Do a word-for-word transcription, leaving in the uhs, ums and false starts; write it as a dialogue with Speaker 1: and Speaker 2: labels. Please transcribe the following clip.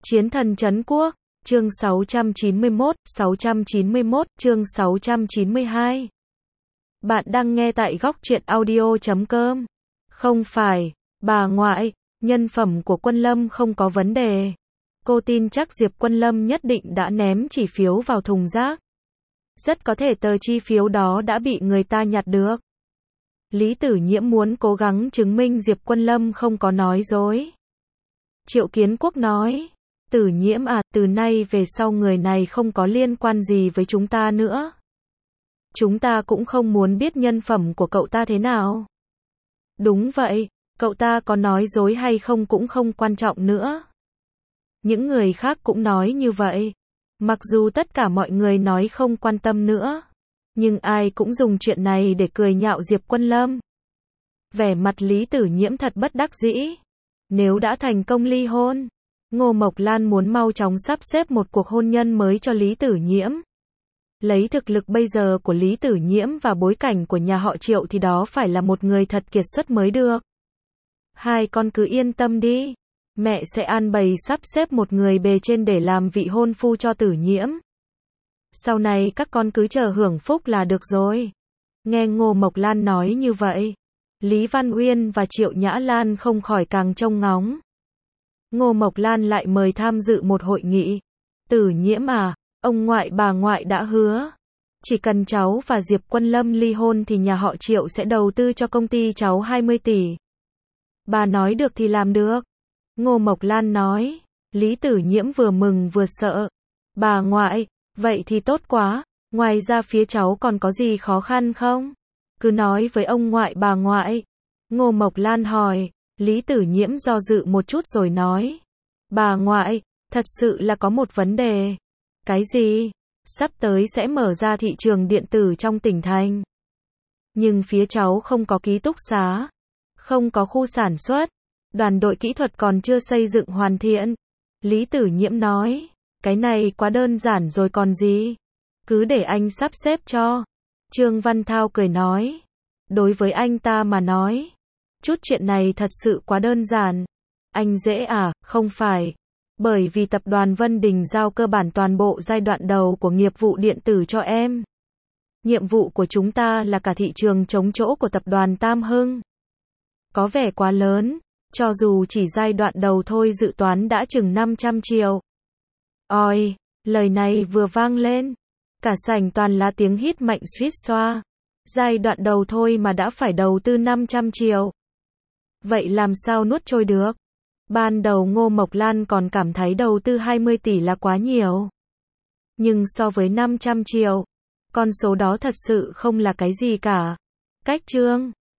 Speaker 1: Chiến thần trấn quốc, chương sáu trăm chín mươi mốt, sáu trăm chín mươi mốt, chương sáu trăm chín mươi hai. Bạn đang nghe tại góc truyện audio chấm com. Không phải, bà ngoại, nhân phẩm của Quân Lâm không có vấn đề. Cô tin chắc Diệp Quân Lâm nhất định đã ném chỉ phiếu vào thùng rác. Rất có thể tờ chi phiếu đó đã bị người ta nhặt được. Lý Tử Nhiễm muốn cố gắng chứng minh Diệp Quân Lâm không có nói dối. Triệu Kiến Quốc nói, Tử Nhiễm à, từ nay về sau người này không có liên quan gì với chúng ta nữa. Chúng ta cũng không muốn biết nhân phẩm của cậu ta thế nào. Đúng vậy, cậu ta có nói dối hay không cũng không quan trọng nữa. Những người khác cũng nói như vậy. Mặc dù tất cả mọi người nói không quan tâm nữa, nhưng ai cũng dùng chuyện này để cười nhạo Diệp Quân Lâm. Vẻ mặt Lý Tử Nhiễm thật bất đắc dĩ. Nếu đã thành công ly hôn, Ngô Mộc Lan muốn mau chóng sắp xếp một cuộc hôn nhân mới cho Lý Tử Nhiễm. Lấy thực lực bây giờ của Lý Tử Nhiễm và bối cảnh của nhà họ Triệu thì đó phải là một người thật kiệt xuất mới được. Hai con cứ yên tâm đi, mẹ sẽ an bày sắp xếp một người bề trên để làm vị hôn phu cho Tử Nhiễm. Sau này các con cứ chờ hưởng phúc là được rồi. Nghe Ngô Mộc Lan nói như vậy, Lý Văn Uyên và Triệu Nhã Lan không khỏi càng trông ngóng. Ngô Mộc Lan lại mời tham dự một hội nghị. Tử Nhiễm à, ông ngoại bà ngoại đã hứa, chỉ cần cháu và Diệp Quân Lâm ly hôn thì nhà họ Triệu sẽ đầu tư cho công ty cháu hai mươi tỷ. Bà nói được thì làm được. Ngô Mộc Lan nói. Lý Tử Nhiễm vừa mừng vừa sợ. Bà ngoại, vậy thì tốt quá, ngoài ra phía cháu còn có gì khó khăn không? Cứ nói với ông ngoại bà ngoại. Ngô Mộc Lan hỏi. Lý Tử Nhiễm do dự một chút rồi nói. Bà ngoại, thật sự là có một vấn đề. Cái gì? Sắp tới sẽ mở ra thị trường điện tử trong tỉnh thành. Nhưng phía cháu không có ký túc xá, không có khu sản xuất, đoàn đội kỹ thuật còn chưa xây dựng hoàn thiện. Lý Tử Nhiễm nói, cái này quá đơn giản rồi còn gì. Cứ để anh sắp xếp cho. Trương Văn Thao cười nói. Đối với anh ta mà nói, chút chuyện này thật sự quá đơn giản. Anh dễ à, không phải. Bởi vì tập đoàn Vân Đình giao cơ bản toàn bộ giai đoạn đầu của nghiệp vụ điện tử cho em. Nhiệm vụ của chúng ta là cả thị trường trống chỗ của tập đoàn Tam Hưng. Có vẻ quá lớn, cho dù chỉ giai đoạn đầu thôi dự toán đã chừng năm trăm triệu. Ôi, lời này vừa vang lên, cả sảnh toàn là tiếng hít mạnh suýt xoa. Giai đoạn đầu thôi mà đã phải đầu tư năm trăm triệu. Vậy làm sao nuốt trôi được? Ban đầu Ngô Mộc Lan còn cảm thấy đầu tư hai mươi tỷ là quá nhiều. Nhưng so với năm trăm triệu, con số đó thật sự không là cái gì cả. Cách Trương